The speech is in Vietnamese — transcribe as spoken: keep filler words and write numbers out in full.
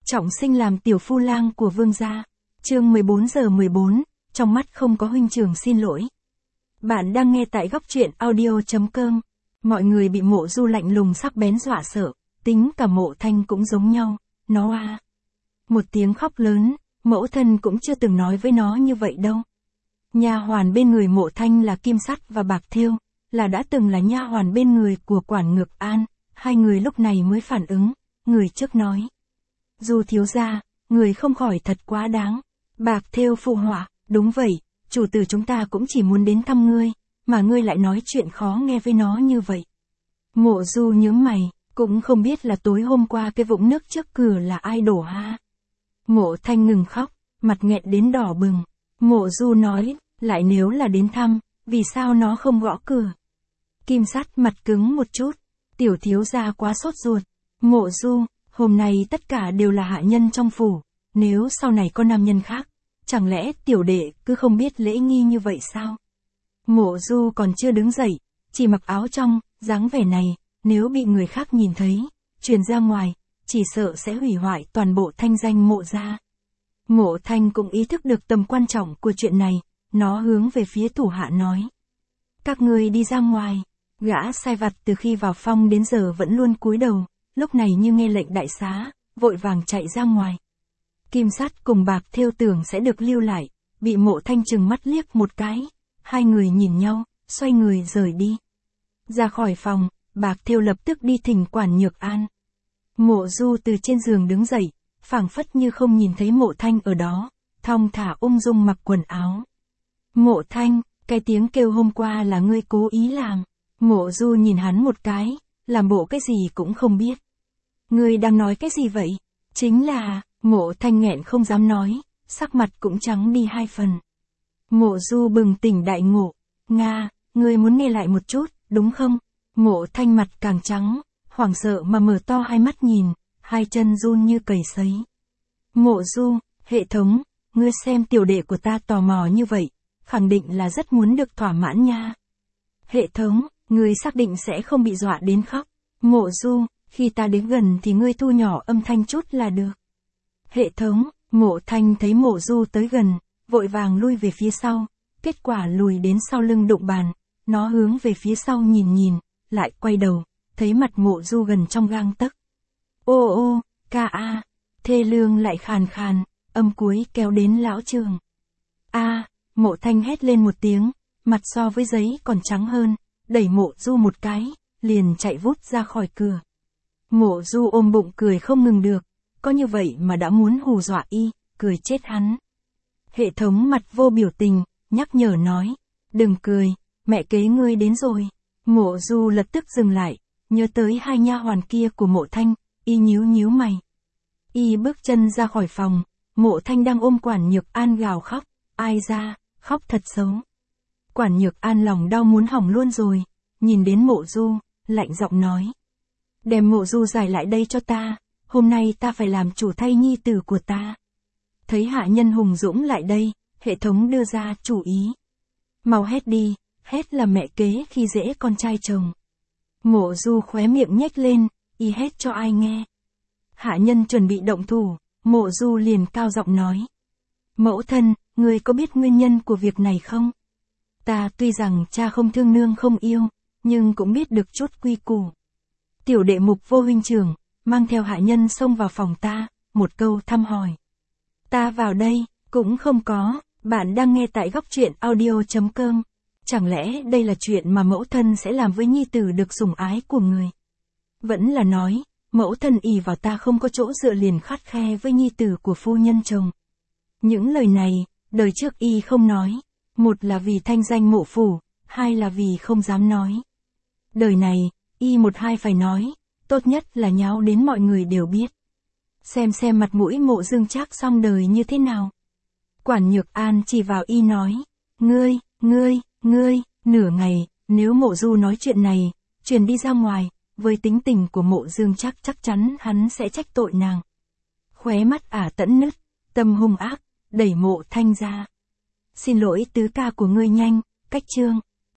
Trọng sinh làm tiểu phu lang của vương gia. Chương mười bốn giờ mười bốn, trong mắt không có huynh trưởng xin lỗi. Bạn đang nghe tại góc truyện audio chấm com. Mọi người bị Mộ Du lạnh lùng sắc bén dọa sợ, tính cả Mộ Thanh cũng giống nhau, nó a. Một tiếng khóc lớn, mẫu thân cũng chưa từng nói với nó như vậy đâu. Nha hoàn bên người Mộ Thanh là Kim Sắt và Bạc Thêu, là đã từng là nha hoàn bên người của quản Ngược An, hai người lúc này mới phản ứng, người trước nói. Du thiếu gia, người không khỏi thật quá đáng. Bạc Thêu phụ họa, đúng vậy, chủ tử chúng ta cũng chỉ muốn đến thăm ngươi, mà ngươi lại nói chuyện khó nghe với nó như vậy. Mộ Du nhướng mày, cũng không biết là tối hôm qua cái vũng nước trước cửa là ai đổ ha. Mộ Thanh ngừng khóc, mặt nghẹn đến đỏ bừng. Mộ Du nói, lại nếu là đến thăm, vì sao nó không gõ cửa? Kim Sắt mặt cứng một chút, tiểu thiếu gia quá sốt ruột. Mộ Du, hôm nay tất cả đều là hạ nhân trong phủ, nếu sau này có nam nhân khác, chẳng lẽ tiểu đệ cứ không biết lễ nghi như vậy sao? Mộ Du còn chưa đứng dậy, chỉ mặc áo trong, dáng vẻ này, nếu bị người khác nhìn thấy, truyền ra ngoài, chỉ sợ sẽ hủy hoại toàn bộ thanh danh Mộ gia. Mộ Thanh cũng ý thức được tầm quan trọng của chuyện này, nó hướng về phía thủ hạ nói. Các ngươi đi ra ngoài. Gã sai vặt từ khi vào phong đến giờ vẫn luôn cúi đầu, lúc này như nghe lệnh đại xá, vội vàng chạy ra ngoài. Kim Sắt cùng Bạc Thêu tưởng sẽ được lưu lại, bị Mộ Thanh trừng mắt liếc một cái, hai người nhìn nhau, xoay người rời đi. Ra khỏi phòng, Bạc Thêu lập tức đi thỉnh quản Nhược An. Mộ Du từ trên giường đứng dậy, phảng phất như không nhìn thấy Mộ Thanh ở đó, thong thả ung dung mặc quần áo. Mộ Thanh, cái tiếng kêu hôm qua là ngươi cố ý làm. Mộ Du nhìn hắn một cái, làm bộ cái gì cũng không biết. Ngươi đang nói cái gì vậy? Chính là, Mộ Thanh nghẹn không dám nói, sắc mặt cũng trắng đi hai phần. Mộ Du bừng tỉnh đại ngộ, Nga, ngươi muốn nghe lại một chút, đúng không? Mộ Thanh mặt càng trắng, hoảng sợ mà mở to hai mắt nhìn, hai chân run như cầy sấy. Mộ Du, hệ thống, ngươi xem tiểu đệ của ta tò mò như vậy, khẳng định là rất muốn được thỏa mãn nha. Hệ thống, ngươi xác định sẽ không bị dọa đến khóc. Mộ Du, khi ta đến gần thì ngươi thu nhỏ âm thanh chút là được. Hệ thống, Mộ Thanh thấy Mộ Du tới gần, vội vàng lui về phía sau, kết quả lùi đến sau lưng đụng bàn, nó hướng về phía sau nhìn nhìn, lại quay đầu, thấy mặt Mộ Du gần trong gang tấc. Ô ô, ca a, thê lương lại khàn khàn, âm cuối kéo đến lão trường. A, Mộ Thanh hét lên một tiếng, mặt so với giấy còn trắng hơn, đẩy Mộ Du một cái, liền chạy vút ra khỏi cửa. Mộ Du ôm bụng cười không ngừng được, có như vậy mà đã muốn hù dọa y, cười chết hắn. Hệ thống mặt vô biểu tình, nhắc nhở nói, đừng cười, mẹ kế ngươi đến rồi. Mộ Du lập tức dừng lại, nhớ tới hai nha hoàn kia của Mộ Thanh, y nhíu nhíu mày. Y bước chân ra khỏi phòng, Mộ Thanh đang ôm quản Nhược An gào khóc, ai ra, khóc thật xấu. Quản Nhược An lòng đau muốn hỏng luôn rồi, nhìn đến Mộ Du, lạnh giọng nói. Đem Mộ Du giải lại đây cho ta, hôm nay ta phải làm chủ thay nhi tử của ta. Thấy hạ nhân hùng dũng lại đây, hệ thống đưa ra chủ ý. Mau hét đi, hét là mẹ kế khi dễ con trai chồng. Mộ Du khóe miệng nhếch lên, y hét cho ai nghe. Hạ nhân chuẩn bị động thủ, Mộ Du liền cao giọng nói. Mẫu thân, ngươi có biết nguyên nhân của việc này không? Ta tuy rằng cha không thương nương không yêu, nhưng cũng biết được chút quy củ. Tiểu đệ Mục Vô huynh trưởng, mang theo hạ nhân xông vào phòng ta, một câu thăm hỏi. Ta vào đây, cũng không có, bạn đang nghe tại góc truyện audio chấm com. Chẳng lẽ đây là chuyện mà mẫu thân sẽ làm với nhi tử được sủng ái của người? Vẫn là nói, mẫu thân ỷ vào ta không có chỗ dựa liền khắt khe với nhi tử của phu nhân chồng. Những lời này, đời trước y không nói. Một là vì thanh danh Mộ phủ, hai là vì không dám nói. Đời này, y một hai phải nói, tốt nhất là nháo đến mọi người đều biết. Xem xem mặt mũi Mộ Dương Trác xong đời như thế nào. Quản Nhược An chỉ vào y nói, ngươi, ngươi, ngươi, nửa ngày, nếu Mộ Du nói chuyện này, truyền đi ra ngoài, với tính tình của Mộ Dương Trác chắc chắn hắn sẽ trách tội nàng. Khóe mắt ả tẫn nứt, tâm hung ác, đẩy Mộ Thanh ra. Xin lỗi tứ ca của ngươi nhanh, cách chương.